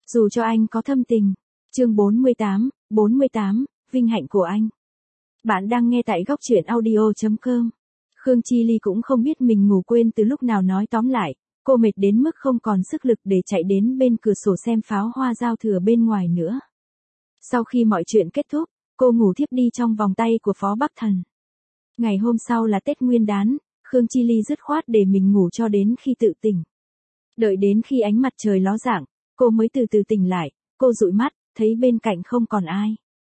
Dù cho anh có thâm tình. Chương 48, vinh hạnh của anh. Bạn đang nghe tại góc truyện audio.com. Khương Chi Ly cũng không biết mình ngủ quên từ lúc nào, nói tóm lại, cô mệt đến mức không còn sức lực để chạy đến bên cửa sổ xem pháo hoa giao thừa bên ngoài nữa. Sau khi mọi chuyện kết thúc, cô ngủ thiếp đi trong vòng tay của Phó Bắc Thần. Ngày hôm sau là Tết Nguyên đán, Khương Chi Ly dứt khoát để mình ngủ cho đến khi tự tỉnh. Đợi đến khi ánh mặt trời ló dạng, cô mới từ từ tỉnh lại, cô dụi mắt, thấy bên cạnh không còn ai.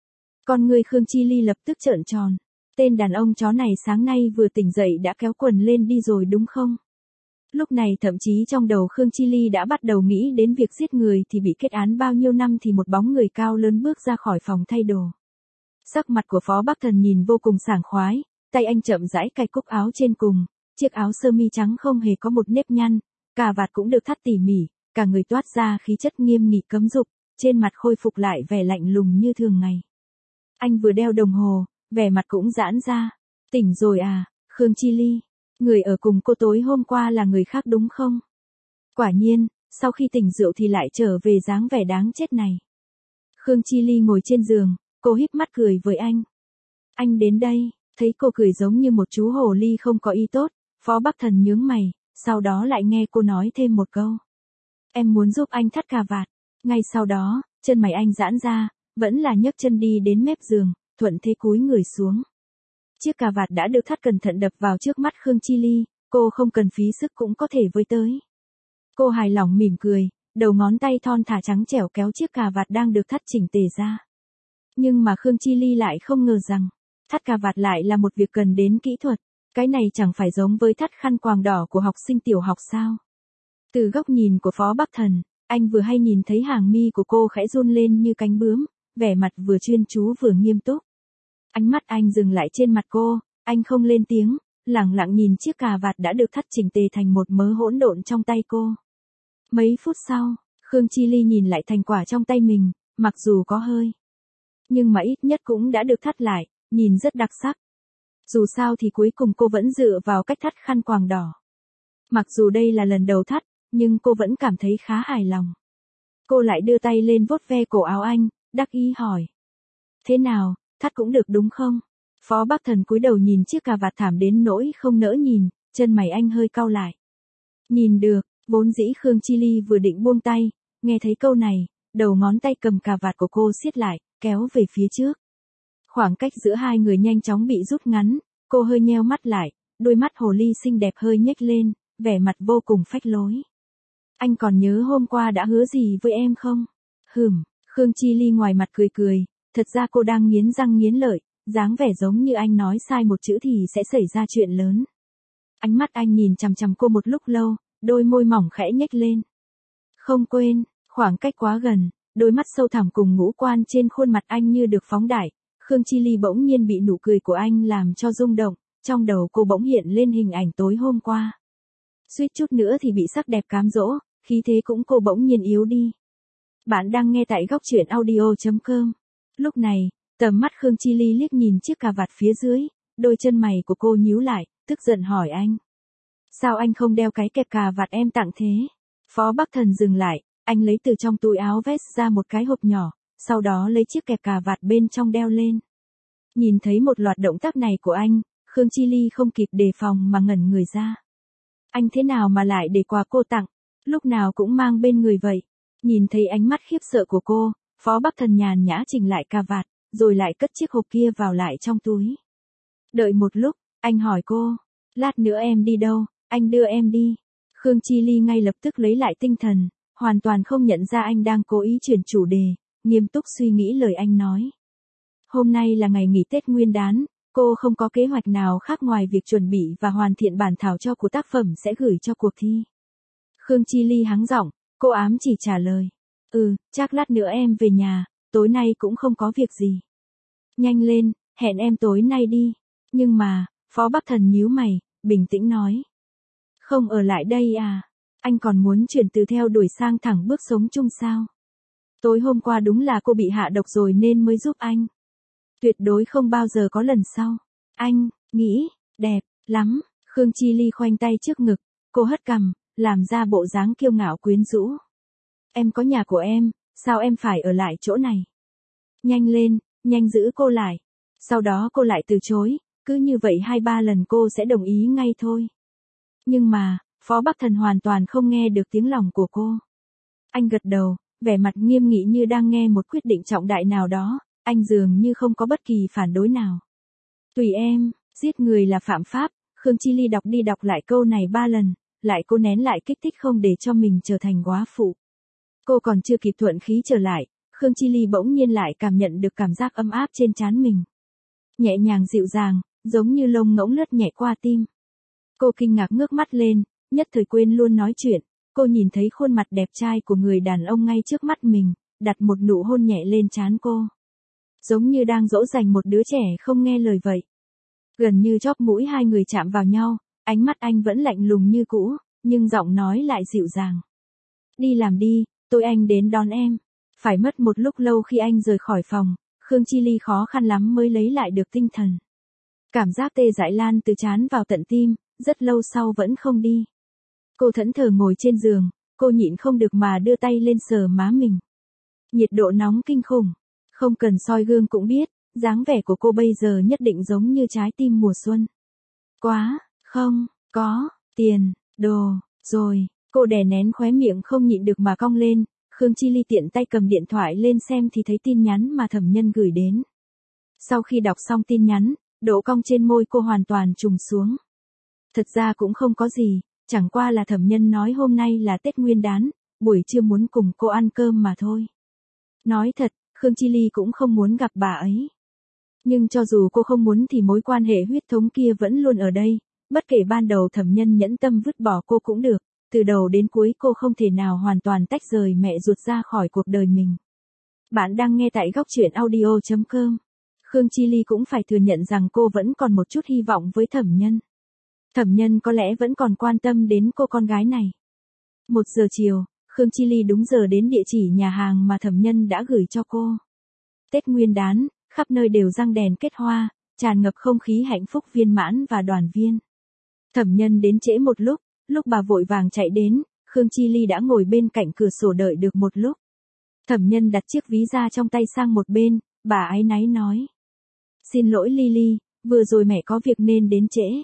Con người Khương Chi Ly lập tức trợn tròn. Tên đàn ông chó này sáng nay vừa tỉnh dậy đã kéo quần lên đi rồi đúng không? Lúc này thậm chí trong đầu Khương Chi Ly đã bắt đầu nghĩ đến việc giết người thì bị kết án bao nhiêu năm thì một bóng người cao lớn bước ra khỏi phòng thay đồ. Sắc mặt của Phó Bắc Thần nhìn vô cùng sảng khoái, tay anh chậm rãi cài cúc áo trên cùng, chiếc áo sơ mi trắng không hề có một nếp nhăn, cà vạt cũng được thắt tỉ mỉ, cả người toát ra khí chất nghiêm nghị cấm dục, trên mặt khôi phục lại vẻ lạnh lùng như thường ngày. Anh vừa đeo đồng hồ, vẻ mặt cũng giãn ra. Tỉnh rồi à, Khương Chi Ly? Người ở cùng cô tối hôm qua là người khác đúng không? Quả nhiên, sau khi tỉnh rượu thì lại trở về dáng vẻ đáng chết này. Khương Chi Ly ngồi trên giường, cô híp mắt cười với anh. Anh đến đây, thấy cô cười giống như một chú hồ ly không có ý tốt, Phó Bắc Thần nhướng mày, sau đó lại nghe cô nói thêm một câu. Em muốn giúp anh thắt cà vạt. Ngay sau đó, chân mày anh giãn ra, vẫn là nhấc chân đi đến mép giường, thuận thế cúi người xuống. Chiếc cà vạt đã được thắt cẩn thận đập vào trước mắt Khương Chi Ly, cô không cần phí sức cũng có thể với tới. Cô hài lòng mỉm cười, đầu ngón tay thon thả trắng trẻo kéo chiếc cà vạt đang được thắt chỉnh tề ra. Nhưng mà Khương Chi Ly lại không ngờ rằng, thắt cà vạt lại là một việc cần đến kỹ thuật, cái này chẳng phải giống với thắt khăn quàng đỏ của học sinh tiểu học sao. Từ góc nhìn của Phó Bắc Thần, anh vừa hay nhìn thấy hàng mi của cô khẽ run lên như cánh bướm, vẻ mặt vừa chuyên chú vừa nghiêm túc. Ánh mắt anh dừng lại trên mặt cô, anh không lên tiếng, lẳng lặng nhìn chiếc cà vạt đã được thắt chỉnh tề thành một mớ hỗn độn trong tay cô. Mấy phút sau, Khương Chi Ly nhìn lại thành quả trong tay mình, mặc dù có hơi, nhưng mà ít nhất cũng đã được thắt lại, nhìn rất đặc sắc. Dù sao thì cuối cùng cô vẫn dựa vào cách thắt khăn quàng đỏ. Mặc dù đây là lần đầu thắt, nhưng cô vẫn cảm thấy khá hài lòng. Cô lại đưa tay lên vuốt ve cổ áo anh, đắc ý hỏi. Thế nào, thắt cũng được đúng không? Phó Bắc Thần cúi đầu nhìn chiếc cà vạt thảm đến nỗi không nỡ nhìn, chân mày anh hơi cau lại. Nhìn được, vốn dĩ Khương Chi Ly vừa định buông tay, nghe thấy câu này, đầu ngón tay cầm cà vạt của cô siết lại, kéo về phía trước. Khoảng cách giữa hai người nhanh chóng bị rút ngắn, cô hơi nheo mắt lại, đôi mắt hồ ly xinh đẹp hơi nhếch lên, vẻ mặt vô cùng phách lối. Anh còn nhớ hôm qua đã hứa gì với em không? Khương Chi Ly ngoài mặt cười cười, thật ra cô đang nghiến răng nghiến lợi, dáng vẻ giống như anh nói sai một chữ thì sẽ xảy ra chuyện lớn. Ánh mắt anh nhìn chằm chằm cô một lúc lâu, đôi môi mỏng khẽ nhếch lên. Không quên, khoảng cách quá gần, đôi mắt sâu thẳm cùng ngũ quan trên khuôn mặt anh như được phóng đại. Khương Chi Ly bỗng nhiên bị nụ cười của anh làm cho rung động, trong đầu cô bỗng hiện lên hình ảnh tối hôm qua. Suýt chút nữa thì bị sắc đẹp cám dỗ, khí thế cũng cô bỗng nhiên yếu đi. Bạn đang nghe tại góc truyện audio.com. Lúc này, tầm mắt Khương Chi Ly liếc nhìn chiếc cà vạt phía dưới, đôi chân mày của cô nhíu lại, tức giận hỏi anh. Sao anh không đeo cái kẹp cà vạt em tặng thế? Phó Bắc Thần dừng lại, anh lấy từ trong túi áo vest ra một cái hộp nhỏ, sau đó lấy chiếc kẹp cà vạt bên trong đeo lên. Nhìn thấy một loạt động tác này của anh, Khương Chi Ly không kịp đề phòng mà ngẩn người ra. Anh thế nào mà lại để quà cô tặng, lúc nào cũng mang bên người vậy? Nhìn thấy ánh mắt khiếp sợ của cô, Phó Bắc Thần nhàn nhã chỉnh lại cà vạt, rồi lại cất chiếc hộp kia vào lại trong túi. Đợi một lúc, anh hỏi cô, lát nữa em đi đâu, anh đưa em đi. Khương Chi Ly ngay lập tức lấy lại tinh thần, hoàn toàn không nhận ra anh đang cố ý chuyển chủ đề, nghiêm túc suy nghĩ lời anh nói. Hôm nay là ngày nghỉ Tết Nguyên đán, cô không có kế hoạch nào khác ngoài việc chuẩn bị và hoàn thiện bản thảo cho của tác phẩm sẽ gửi cho cuộc thi. Khương Chi Ly hắng giọng, cô ám chỉ trả lời. Chắc lát nữa em về nhà, tối nay cũng không có việc gì. Nhanh lên, hẹn em tối nay đi. Nhưng mà, Phó Bắc Thần nhíu mày, bình tĩnh nói. Không ở lại đây à? Anh còn muốn chuyển từ theo đuổi sang thẳng bước sống chung sao? Tối hôm qua đúng là cô bị hạ độc rồi nên mới giúp anh. Tuyệt đối không bao giờ có lần sau. Anh, nghĩ, đẹp, lắm. Khương Chi Ly khoanh tay trước ngực, cô hất cằm, làm ra bộ dáng kiêu ngạo quyến rũ. Em có nhà của em, sao em phải ở lại chỗ này? Nhanh lên, nhanh giữ cô lại. Sau đó cô lại từ chối, cứ như vậy 2-3 lần cô sẽ đồng ý ngay thôi. Nhưng mà, Phó Bắc Thần hoàn toàn không nghe được tiếng lòng của cô. Anh gật đầu, vẻ mặt nghiêm nghị như đang nghe một quyết định trọng đại nào đó, anh dường như không có bất kỳ phản đối nào. Tùy em, giết người là phạm pháp, Khương Chi Ly đọc đi đọc lại câu này 3 lần, lại cô nén lại kích thích không để cho mình trở thành góa phụ. Cô còn chưa kịp thuận khí trở lại, Khương Chi Ly bỗng nhiên lại cảm nhận được cảm giác ấm áp trên trán mình. Nhẹ nhàng dịu dàng, giống như lông ngỗng lướt nhẹ qua tim. Cô kinh ngạc ngước mắt lên, nhất thời quên luôn nói chuyện, cô nhìn thấy khuôn mặt đẹp trai của người đàn ông ngay trước mắt mình, đặt một nụ hôn nhẹ lên trán cô. Giống như đang dỗ dành một đứa trẻ không nghe lời vậy. Gần như chóp mũi hai người chạm vào nhau, ánh mắt anh vẫn lạnh lùng như cũ, nhưng giọng nói lại dịu dàng. Đi làm đi, tôi anh đến đón em. Phải mất một lúc lâu khi anh rời khỏi phòng, Khương Chi Ly khó khăn lắm mới lấy lại được tinh thần. Cảm giác tê dại lan từ trán vào tận tim, rất lâu sau vẫn không đi. Cô thẫn thờ ngồi trên giường, cô nhịn không được mà đưa tay lên sờ má mình. Nhiệt độ nóng kinh khủng, không cần soi gương cũng biết, dáng vẻ của cô bây giờ nhất định giống như trái tim mùa xuân. Quá, không, có, tiền, đồ, rồi, cô đè nén khóe miệng không nhịn được mà cong lên, Khương Chi Ly tiện tay cầm điện thoại lên xem thì thấy tin nhắn mà Thẩm Nhân gửi đến. Sau khi đọc xong tin nhắn, độ cong trên môi cô hoàn toàn trùng xuống. Thật ra cũng không có gì, chẳng qua là Thẩm Nhân nói hôm nay là Tết Nguyên đán, buổi trưa muốn cùng cô ăn cơm mà thôi. Nói thật, Khương Chi Ly cũng không muốn gặp bà ấy. Nhưng cho dù cô không muốn thì mối quan hệ huyết thống kia vẫn luôn ở đây, bất kể ban đầu Thẩm Nhân nhẫn tâm vứt bỏ cô cũng được, từ đầu đến cuối cô không thể nào hoàn toàn tách rời mẹ ruột ra khỏi cuộc đời mình. Bạn đang nghe tại góc truyện audio.com. Khương Chi Ly cũng phải thừa nhận rằng cô vẫn còn một chút hy vọng với Thẩm Nhân. Thẩm Nhân có lẽ vẫn còn quan tâm đến cô con gái này. 1 giờ chiều, Khương Chi Ly đúng giờ đến địa chỉ nhà hàng mà Thẩm Nhân đã gửi cho cô. Tết Nguyên đán, khắp nơi đều răng đèn kết hoa, tràn ngập không khí hạnh phúc viên mãn và đoàn viên. Thẩm Nhân đến trễ một lúc bà vội vàng chạy đến, Khương Chi Ly đã ngồi bên cạnh cửa sổ đợi được một lúc. Thẩm Nhân đặt chiếc ví da trong tay sang một bên, bà áy náy nói. Xin lỗi Lily, vừa rồi mẹ có việc nên đến trễ.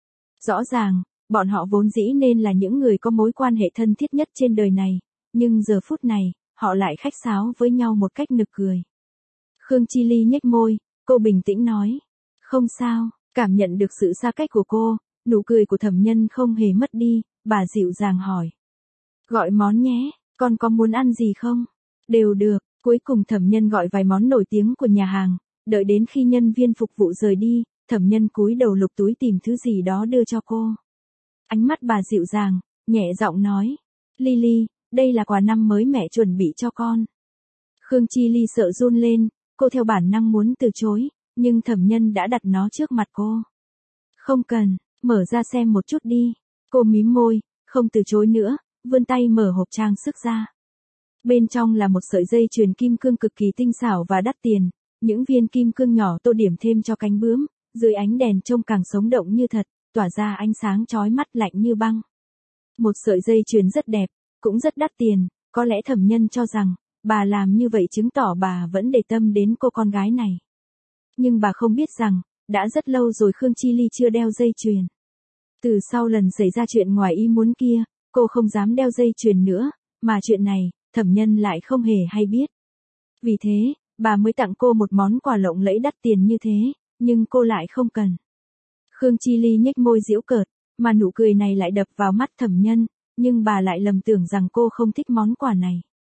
Rõ ràng, bọn họ vốn dĩ nên là những người có mối quan hệ thân thiết nhất trên đời này, nhưng giờ phút này, họ lại khách sáo với nhau một cách nực cười. Khương Chi Ly nhếch môi, cô bình tĩnh nói. Không sao, cảm nhận được sự xa cách của cô, nụ cười của Thẩm Nhân không hề mất đi, bà dịu dàng hỏi. Gọi món nhé, con có muốn ăn gì không? Đều được, cuối cùng Thẩm Nhân gọi vài món nổi tiếng của nhà hàng, đợi đến khi nhân viên phục vụ rời đi, Thẩm Nhân cúi đầu lục túi tìm thứ gì đó đưa cho cô. Ánh mắt bà dịu dàng, nhẹ giọng nói. Lily, đây là quà năm mới mẹ chuẩn bị cho con. Khương Chi Ly sợ run lên, cô theo bản năng muốn từ chối, nhưng Thẩm Nhân đã đặt nó trước mặt cô. Không cần, mở ra xem một chút đi. Cô mím môi, không từ chối nữa, vươn tay mở hộp trang sức ra. Bên trong là một sợi dây chuyền kim cương cực kỳ tinh xảo và đắt tiền, những viên kim cương nhỏ tô điểm thêm cho cánh bướm, dưới ánh đèn trông càng sống động như thật, tỏa ra ánh sáng chói mắt lạnh như băng. Một sợi dây chuyền rất đẹp, cũng rất đắt tiền, có lẽ Thẩm Nhân cho rằng, bà làm như vậy chứng tỏ bà vẫn để tâm đến cô con gái này. Nhưng bà không biết rằng, đã rất lâu rồi Khương Chi Ly chưa đeo dây chuyền. Từ sau lần xảy ra chuyện ngoài ý muốn kia, cô không dám đeo dây chuyền nữa, mà chuyện này, Thẩm Nhân lại không hề hay biết. Vì thế, bà mới tặng cô một món quà lộng lẫy đắt tiền như thế, nhưng cô lại không cần. Khương Chi Ly nhếch môi giễu cợt, mà nụ cười này lại đập vào mắt Thẩm Nhân, nhưng bà lại lầm tưởng rằng cô không thích món quà này.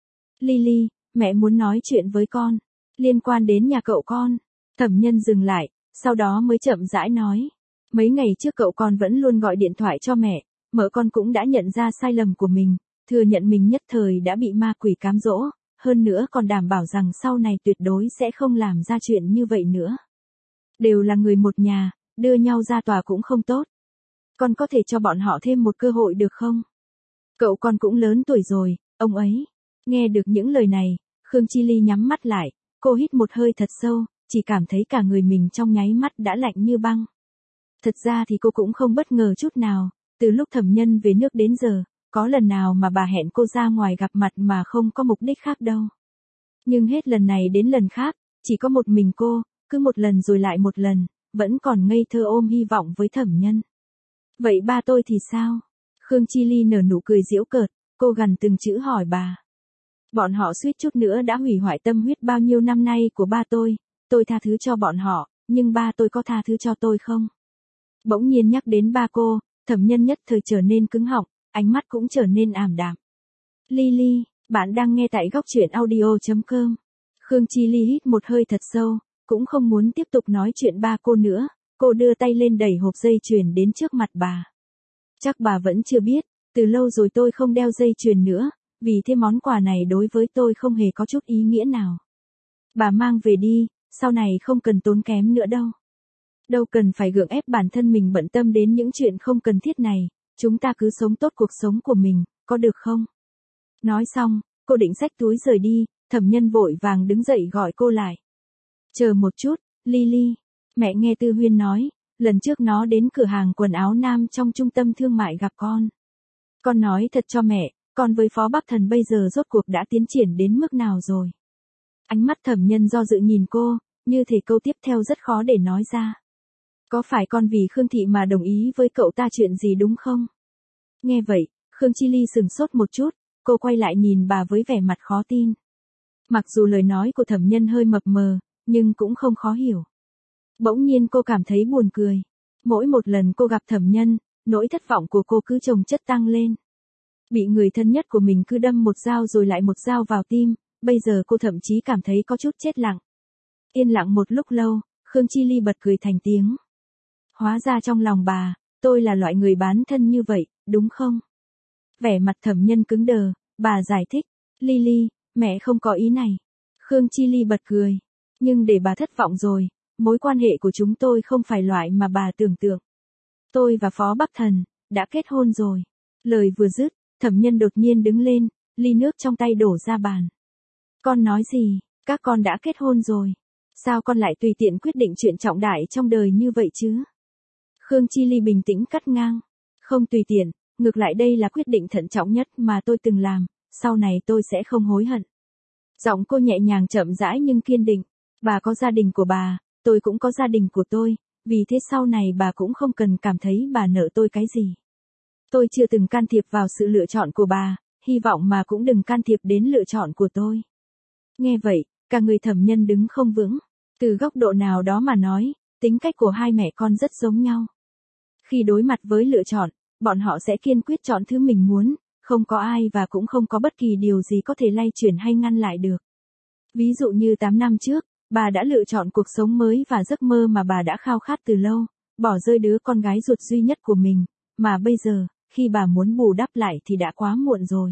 Lily, mẹ muốn nói chuyện với con, liên quan đến nhà cậu con. Thẩm Nhân dừng lại, sau đó mới chậm rãi nói. Mấy ngày trước cậu con vẫn luôn gọi điện thoại cho mẹ, mợ con cũng đã nhận ra sai lầm của mình, thừa nhận mình nhất thời đã bị ma quỷ cám dỗ, hơn nữa còn đảm bảo rằng sau này tuyệt đối sẽ không làm ra chuyện như vậy nữa. Đều là người một nhà, đưa nhau ra tòa cũng không tốt. Con có thể cho bọn họ thêm một cơ hội được không? Cậu con cũng lớn tuổi rồi, ông ấy. Nghe được những lời này, Khương Chi Ly nhắm mắt lại, cô hít một hơi thật sâu, chỉ cảm thấy cả người mình trong nháy mắt đã lạnh như băng. Thật ra thì cô cũng không bất ngờ chút nào, từ lúc Thẩm Nhân về nước đến giờ, có lần nào mà bà hẹn cô ra ngoài gặp mặt mà không có mục đích khác đâu. Nhưng hết lần này đến lần khác, chỉ có một mình cô, cứ một lần rồi lại một lần, vẫn còn ngây thơ ôm hy vọng với Thẩm Nhân. Vậy ba tôi thì sao? Khương Chi Ly nở nụ cười giễu cợt, cô gằn từng chữ hỏi bà. Bọn họ suýt chút nữa đã hủy hoại tâm huyết bao nhiêu năm nay của ba tôi tha thứ cho bọn họ, nhưng ba tôi có tha thứ cho tôi không? Bỗng nhiên nhắc đến ba cô, Thẩm Nhân nhất thời trở nên cứng họng, ánh mắt cũng trở nên ảm đạm. Ly, bạn đang nghe tại góc truyện audio.com. Khương Chi Ly hít một hơi thật sâu, cũng không muốn tiếp tục nói chuyện ba cô nữa, cô đưa tay lên đẩy hộp dây chuyền đến trước mặt bà. Chắc bà vẫn chưa biết, từ lâu rồi tôi không đeo dây chuyền nữa, vì thế món quà này đối với tôi không hề có chút ý nghĩa nào. Bà mang về đi, sau này không cần tốn kém nữa đâu. Đâu cần phải gượng ép bản thân mình bận tâm đến những chuyện không cần thiết này, chúng ta cứ sống tốt cuộc sống của mình, có được không? Nói xong, cô định xách túi rời đi, Thẩm Nhân vội vàng đứng dậy gọi cô lại. Chờ một chút, Ly, mẹ nghe Tư Huyên nói, lần trước nó đến cửa hàng quần áo nam trong trung tâm thương mại gặp con. Con nói thật cho mẹ, con với Phó Bắc Thần bây giờ rốt cuộc đã tiến triển đến mức nào rồi? Ánh mắt Thẩm Nhân do dự nhìn cô, như thể câu tiếp theo rất khó để nói ra. Có phải con vì Khương Thị mà đồng ý với cậu ta chuyện gì đúng không? Nghe vậy, Khương Chi Ly sừng sốt một chút, cô quay lại nhìn bà với vẻ mặt khó tin. Mặc dù lời nói của Thẩm Nhân hơi mập mờ, nhưng cũng không khó hiểu. Bỗng nhiên cô cảm thấy buồn cười. Mỗi một lần cô gặp Thẩm Nhân, nỗi thất vọng của cô cứ chồng chất tăng lên. Bị người thân nhất của mình cứ đâm một dao rồi lại một dao vào tim, bây giờ cô thậm chí cảm thấy có chút chết lặng. Yên lặng một lúc lâu, Khương Chi Ly bật cười thành tiếng. Hóa ra trong lòng bà, tôi là loại người bán thân như vậy, đúng không? Vẻ mặt Thẩm Nhân cứng đờ, bà giải thích. Ly, mẹ không có ý này. Khương Chi Ly bật cười. Nhưng để bà thất vọng rồi, mối quan hệ của chúng tôi không phải loại mà bà tưởng tượng. Tôi và Phó Bắc Thần đã kết hôn rồi. Lời vừa dứt, Thẩm Nhân đột nhiên đứng lên, ly nước trong tay đổ ra bàn. Con nói gì? Các con đã kết hôn rồi. Sao con lại tùy tiện quyết định chuyện trọng đại trong đời như vậy chứ? Khương Chi Ly bình tĩnh cắt ngang. Không tùy tiện, ngược lại đây là quyết định thận trọng nhất mà tôi từng làm, sau này tôi sẽ không hối hận. Giọng cô nhẹ nhàng chậm rãi nhưng kiên định. Bà có gia đình của bà, tôi cũng có gia đình của tôi, vì thế sau này bà cũng không cần cảm thấy bà nợ tôi cái gì. Tôi chưa từng can thiệp vào sự lựa chọn của bà, hy vọng mà cũng đừng can thiệp đến lựa chọn của tôi. Nghe vậy, cả người Thẩm Nhân đứng không vững. Từ góc độ nào đó mà nói, tính cách của hai mẹ con rất giống nhau. Khi đối mặt với lựa chọn, bọn họ sẽ kiên quyết chọn thứ mình muốn, không có ai và cũng không có bất kỳ điều gì có thể lay chuyển hay ngăn lại được. Ví dụ như 8 năm trước, bà đã lựa chọn cuộc sống mới và giấc mơ mà bà đã khao khát từ lâu, bỏ rơi đứa con gái ruột duy nhất của mình, mà bây giờ, khi bà muốn bù đắp lại thì đã quá muộn rồi.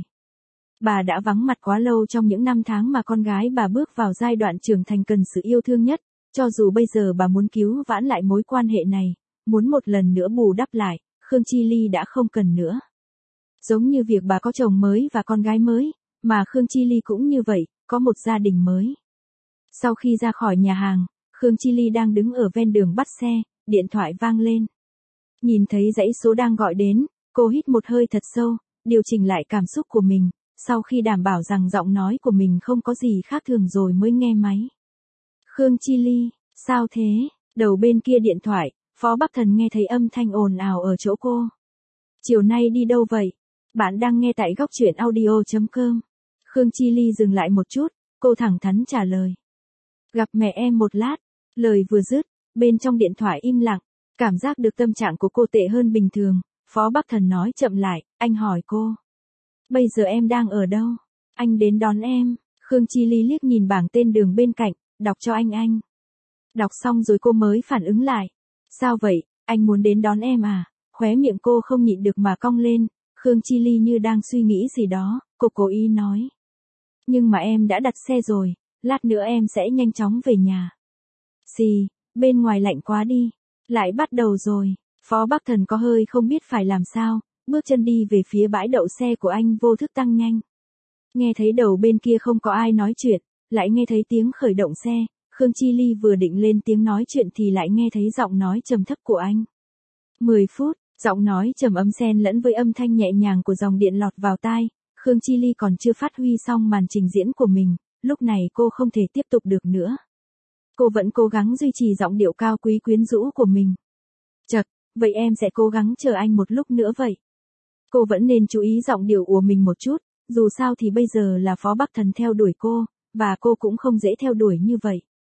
Bà đã vắng mặt quá lâu trong những năm tháng mà con gái bà bước vào giai đoạn trưởng thành cần sự yêu thương nhất, cho dù bây giờ bà muốn cứu vãn lại mối quan hệ này, muốn một lần nữa bù đắp lại, Khương Chi Ly đã không cần nữa. Giống như việc bà có chồng mới và con gái mới, mà Khương Chi Ly cũng như vậy, có một gia đình mới. Sau khi ra khỏi nhà hàng, Khương Chi Ly đang đứng ở ven đường bắt xe, điện thoại vang lên. Nhìn thấy dãy số đang gọi đến, cô hít một hơi thật sâu, điều chỉnh lại cảm xúc của mình, sau khi đảm bảo rằng giọng nói của mình không có gì khác thường rồi mới nghe máy. Khương Chi Ly, sao thế? Đầu bên kia điện thoại, Phó Bắc Thần nghe thấy âm thanh ồn ào ở chỗ cô. Chiều nay đi đâu vậy? Bạn đang nghe tại góc truyện audio.com. Khương Chi Ly dừng lại một chút, cô thẳng thắn trả lời. Gặp mẹ em một lát. Lời vừa dứt, bên trong điện thoại im lặng, cảm giác được tâm trạng của cô tệ hơn bình thường. Phó Bắc Thần nói chậm lại, anh hỏi cô. Bây giờ em đang ở đâu? Anh đến đón em. Khương Chi Ly liếc nhìn bảng tên đường bên cạnh, đọc cho anh. Đọc xong rồi cô mới phản ứng lại. Sao vậy, anh muốn đến đón em à? Khóe miệng cô không nhịn được mà cong lên. Khương Chi Ly như đang suy nghĩ gì đó, cô cố ý nói. Nhưng mà em đã đặt xe rồi, lát nữa em sẽ nhanh chóng về nhà. Xì, bên ngoài lạnh quá đi. Lại bắt đầu rồi. Phó Bắc Thần có hơi không biết phải làm sao, bước chân đi về phía bãi đậu xe của anh vô thức tăng nhanh. Nghe thấy đầu bên kia không có ai nói chuyện, lại nghe thấy tiếng khởi động xe, Khương Chi Ly vừa định lên tiếng nói chuyện thì lại nghe thấy giọng nói trầm thấp của anh. 10 phút, giọng nói trầm ấm xen lẫn với âm thanh nhẹ nhàng của dòng điện lọt vào tai, Khương Chi Ly còn chưa phát huy xong màn trình diễn của mình, lúc này cô không thể tiếp tục được nữa. Cô vẫn cố gắng duy trì giọng điệu cao quý quyến rũ của mình. Chậc, vậy em sẽ cố gắng chờ anh một lúc nữa vậy. Cô vẫn nên chú ý giọng điệu của mình một chút, dù sao thì bây giờ là Phó Bắc Thần theo đuổi cô, và cô cũng không dễ theo đuổi như vậy.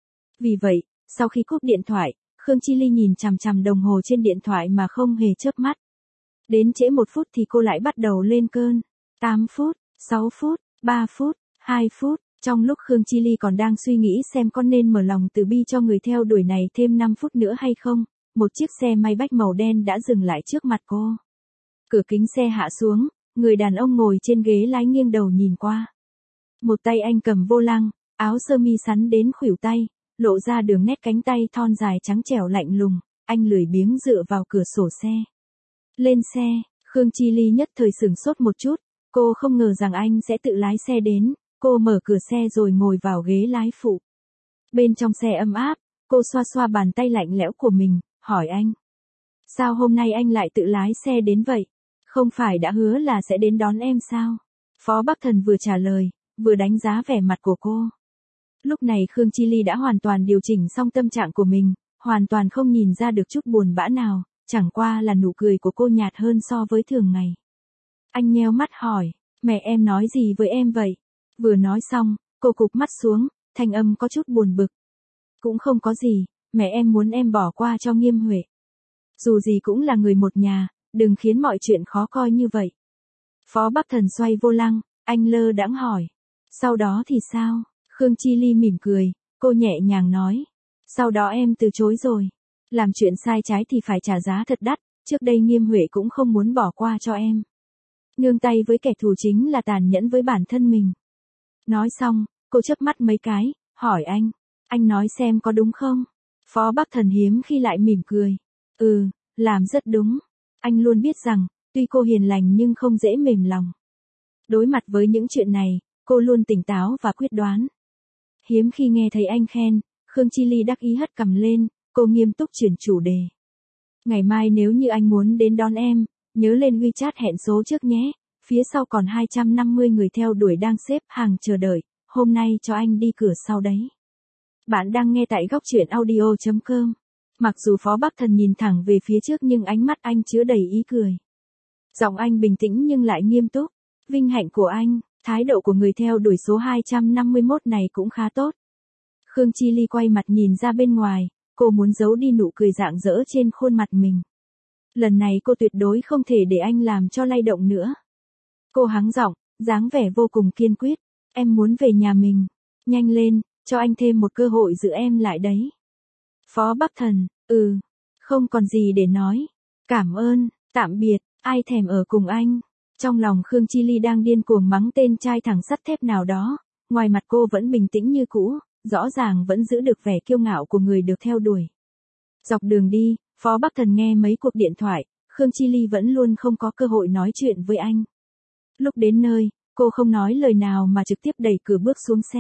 Vì vậy, sau khi cúp điện thoại, Khương Chi Ly nhìn chằm chằm đồng hồ trên điện thoại mà không hề chớp mắt. Đến trễ 1 phút thì cô lại bắt đầu lên cơn. 8 phút, 6 phút, 3 phút, 2 phút. Trong lúc Khương Chi Ly còn đang suy nghĩ xem có nên mở lòng từ bi cho người theo đuổi này thêm 5 phút nữa hay không, một chiếc xe Maybach màu đen đã dừng lại trước mặt cô. Cửa kính xe hạ xuống, người đàn ông ngồi trên ghế lái nghiêng đầu nhìn qua. Một tay anh cầm vô lăng, áo sơ mi sắn đến khuỷu tay, lộ ra đường nét cánh tay thon dài trắng trẻo lạnh lùng, anh lười biếng dựa vào cửa sổ xe. Lên xe, Khương Chi Ly nhất thời sửng sốt một chút, cô không ngờ rằng anh sẽ tự lái xe đến, cô mở cửa xe rồi ngồi vào ghế lái phụ. Bên trong xe ấm áp, cô xoa xoa bàn tay lạnh lẽo của mình, hỏi anh. Sao hôm nay anh lại tự lái xe đến vậy? Không phải đã hứa là sẽ đến đón em sao? Phó Bắc Thần vừa trả lời, vừa đánh giá vẻ mặt của cô. Lúc này Khương Chi Ly đã hoàn toàn điều chỉnh xong tâm trạng của mình, hoàn toàn không nhìn ra được chút buồn bã nào, chẳng qua là nụ cười của cô nhạt hơn so với thường ngày. Anh nheo mắt hỏi, mẹ em nói gì với em vậy? Vừa nói xong, cô cụp mắt xuống, thanh âm có chút buồn bực. Cũng không có gì, mẹ em muốn em bỏ qua cho Nghiêm Huệ. Dù gì cũng là người một nhà, đừng khiến mọi chuyện khó coi như vậy. Phó Bắc Thần xoay vô lăng, anh lơ đãng hỏi. Sau đó thì sao? Khương Chi Ly mỉm cười, cô nhẹ nhàng nói. Sau đó em từ chối rồi. Làm chuyện sai trái thì phải trả giá thật đắt, trước đây Nghiêm Huệ cũng không muốn bỏ qua cho em. Nương tay với kẻ thù chính là tàn nhẫn với bản thân mình. Nói xong, cô chớp mắt mấy cái, hỏi anh nói xem có đúng không? Phó Bắc Thần hiếm khi lại mỉm cười. Làm rất đúng. Anh luôn biết rằng, tuy cô hiền lành nhưng không dễ mềm lòng. Đối mặt với những chuyện này, cô luôn tỉnh táo và quyết đoán. Hiếm khi nghe thấy anh khen, Khương Chi Ly đắc ý hất cằm lên, cô nghiêm túc chuyển chủ đề. Ngày mai nếu như anh muốn đến đón em, nhớ lên WeChat hẹn số trước nhé, phía sau còn 250 người theo đuổi đang xếp hàng chờ đợi, hôm nay cho anh đi cửa sau đấy. Bạn đang nghe tại góc truyện audio.com. Mặc dù Phó Bắc Thần nhìn thẳng về phía trước nhưng ánh mắt anh chứa đầy ý cười. Giọng anh bình tĩnh nhưng lại nghiêm túc. Vinh hạnh của anh, thái độ của người theo đuổi số 251 này cũng khá tốt. Khương Chi Ly quay mặt nhìn ra bên ngoài, cô muốn giấu đi nụ cười rạng rỡ trên khuôn mặt mình. Lần này cô tuyệt đối không thể để anh làm cho lay động nữa. Cô hắng giọng, dáng vẻ vô cùng kiên quyết. Em muốn về nhà mình. Nhanh lên, cho anh thêm một cơ hội giữ em lại đấy. Phó Bắc Thần, không còn gì để nói. Cảm ơn, tạm biệt, ai thèm ở cùng anh. Trong lòng Khương Chi Ly đang điên cuồng mắng tên trai thẳng sắt thép nào đó, ngoài mặt cô vẫn bình tĩnh như cũ, rõ ràng vẫn giữ được vẻ kiêu ngạo của người được theo đuổi. Dọc đường đi, Phó Bắc Thần nghe mấy cuộc điện thoại, Khương Chi Ly vẫn luôn không có cơ hội nói chuyện với anh. Lúc đến nơi, cô không nói lời nào mà trực tiếp đẩy cửa bước xuống xe.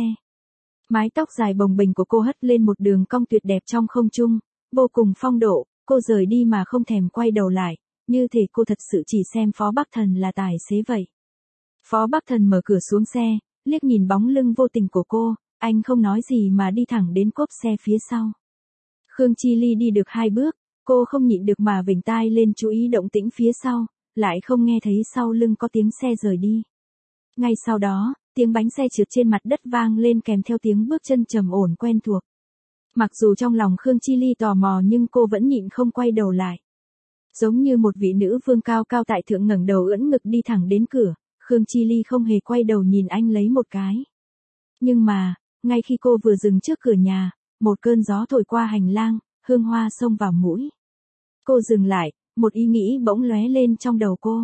Mái tóc dài bồng bềnh của cô hất lên một đường cong tuyệt đẹp trong không trung, vô cùng phong độ, cô rời đi mà không thèm quay đầu lại, như thể cô thật sự chỉ xem Phó Bắc Thần là tài xế vậy. Phó Bắc Thần mở cửa xuống xe, liếc nhìn bóng lưng vô tình của cô, anh không nói gì mà đi thẳng đến cốp xe phía sau. Khương Chi Ly đi được 2 bước, cô không nhịn được mà vểnh tai lên chú ý động tĩnh phía sau, lại không nghe thấy sau lưng có tiếng xe rời đi. Ngay sau đó, tiếng bánh xe trượt trên mặt đất vang lên kèm theo tiếng bước chân trầm ổn quen thuộc. Mặc dù trong lòng Khương Chi Ly tò mò nhưng cô vẫn nhịn không quay đầu lại. Giống như một vị nữ vương cao cao tại thượng ngẩng đầu ưỡn ngực đi thẳng đến cửa, Khương Chi Ly không hề quay đầu nhìn anh lấy một cái. Nhưng mà, ngay khi cô vừa dừng trước cửa nhà, một cơn gió thổi qua hành lang, hương hoa xông vào mũi. Cô dừng lại, một ý nghĩ bỗng lóe lên trong đầu cô.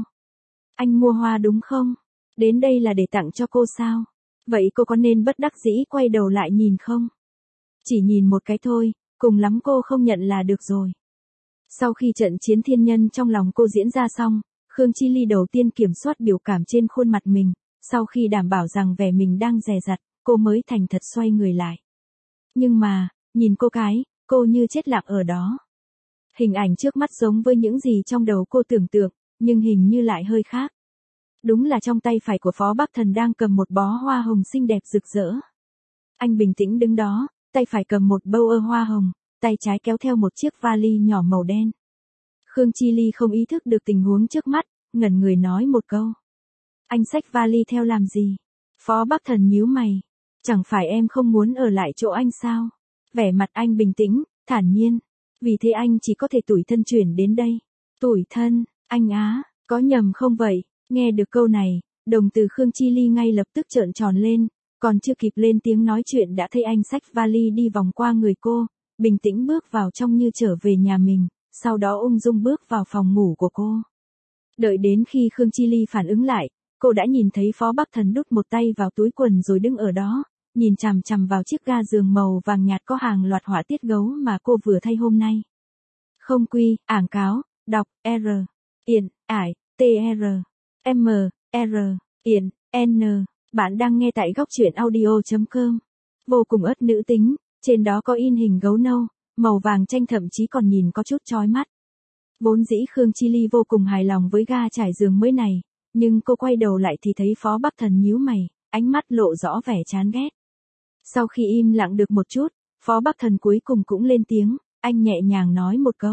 Anh mua hoa đúng không? Đến đây là để tặng cho cô sao? Vậy cô có nên bất đắc dĩ quay đầu lại nhìn không? Chỉ nhìn một cái thôi, cùng lắm cô không nhận là được rồi. Sau khi trận chiến thiên nhân trong lòng cô diễn ra xong, Khương Chi Ly đầu tiên kiểm soát biểu cảm trên khuôn mặt mình, sau khi đảm bảo rằng vẻ mình đang dè dặt, cô mới thành thật xoay người lại. Nhưng mà, nhìn cô như chết lặng ở đó. Hình ảnh trước mắt giống với những gì trong đầu cô tưởng tượng, nhưng hình như lại hơi khác. Đúng là trong tay phải của Phó Bắc Thần đang cầm một bó hoa hồng xinh đẹp rực rỡ. Anh bình tĩnh đứng đó, tay phải cầm một bâu hoa hồng, tay trái kéo theo một chiếc vali nhỏ màu đen. Khương Chi Ly không ý thức được tình huống trước mắt, ngẩn người nói một câu. Anh xách vali theo làm gì? Phó Bắc Thần nhíu mày. Chẳng phải em không muốn ở lại chỗ anh sao? Vẻ mặt anh bình tĩnh, thản nhiên. Vì thế anh chỉ có thể tủi thân chuyển đến đây. Tủi thân, anh á, có nhầm không vậy? Nghe được câu này, đồng tử Khương Chi Ly ngay lập tức trợn tròn lên, còn chưa kịp lên tiếng nói chuyện đã thấy anh xách vali đi vòng qua người cô, bình tĩnh bước vào trong như trở về nhà mình, sau đó ung dung bước vào phòng ngủ của cô. Đợi đến khi Khương Chi Ly phản ứng lại, cô đã nhìn thấy Phó Bắc Thần đút một tay vào túi quần rồi đứng ở đó, nhìn chằm chằm vào chiếc ga giường màu vàng nhạt có hàng loạt họa tiết gấu mà cô vừa thay hôm nay. Không quy, ảng cáo, đọc, R, Yên, Ải, T, R, M, R, Yên, N. Bạn đang nghe tại góc truyện audio.com. Vô cùng ớt nữ tính, trên đó có in hình gấu nâu, màu vàng chanh thậm chí còn nhìn có chút chói mắt. Vốn dĩ Khương Chi Ly vô cùng hài lòng với ga trải giường mới này, nhưng cô quay đầu lại thì thấy Phó Bắc Thần nhíu mày, ánh mắt lộ rõ vẻ chán ghét. Sau khi im lặng được một chút, Phó Bắc Thần cuối cùng cũng lên tiếng, anh nhẹ nhàng nói một câu.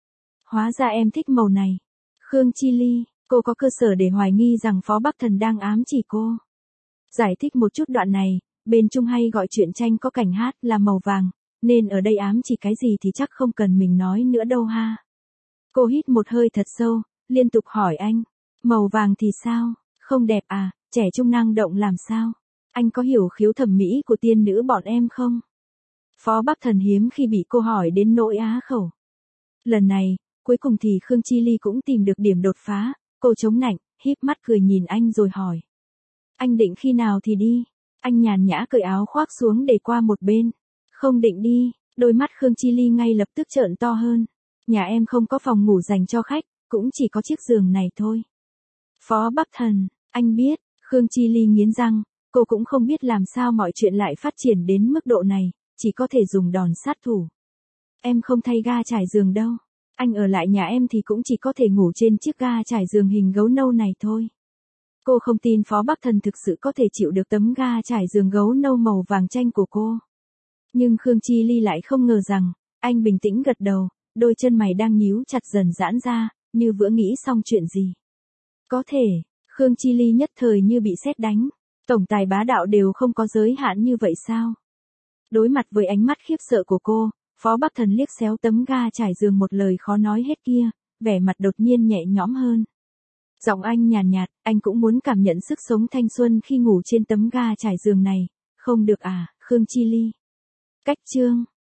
Hóa ra em thích màu này. Khương Chi Ly, cô có cơ sở để hoài nghi rằng Phó Bắc Thần đang ám chỉ cô. Giải thích một chút đoạn này, bên Trung hay gọi truyện tranh có cảnh hát là màu vàng, nên ở đây ám chỉ cái gì thì chắc không cần mình nói nữa đâu ha. Cô hít một hơi thật sâu, liên tục hỏi anh, màu vàng thì sao, không đẹp à, trẻ trung năng động làm sao? Anh có hiểu khiếu thẩm mỹ của tiên nữ bọn em không? Phó Bắc Thần hiếm khi bị cô hỏi đến nỗi á khẩu. Lần này, cuối cùng thì Khương Chi Ly cũng tìm được điểm đột phá, cô chống nạnh, híp mắt cười nhìn anh rồi hỏi. Anh định khi nào thì đi? Anh nhàn nhã cởi áo khoác xuống để qua một bên. Không định đi, đôi mắt Khương Chi Ly ngay lập tức trợn to hơn. Nhà em không có phòng ngủ dành cho khách, cũng chỉ có chiếc giường này thôi. Phó Bắc Thần, anh biết, Khương Chi Ly nghiến răng, cô cũng không biết làm sao mọi chuyện lại phát triển đến mức độ này, chỉ có thể dùng đòn sát thủ. Em không thay ga trải giường đâu, anh ở lại nhà em thì cũng chỉ có thể ngủ trên chiếc ga trải giường hình gấu nâu này thôi. Cô không tin Phó Bắc Thần thực sự có thể chịu được tấm ga trải giường gấu nâu màu vàng chanh của cô. Nhưng Khương Chi Ly lại không ngờ rằng, anh bình tĩnh gật đầu, đôi chân mày đang nhíu chặt dần giãn ra, như vừa nghĩ xong chuyện gì. Có thể, Khương Chi Ly nhất thời như bị sét đánh, tổng tài bá đạo đều không có giới hạn như vậy sao? Đối mặt với ánh mắt khiếp sợ của cô, Phó Bắc Thần liếc xéo tấm ga trải giường một lời khó nói hết kia, vẻ mặt đột nhiên nhẹ nhõm hơn. Giọng anh nhàn nhạt, anh cũng muốn cảm nhận sức sống thanh xuân khi ngủ trên tấm ga trải giường này, không được à, Khương Chi Ly. Cách chương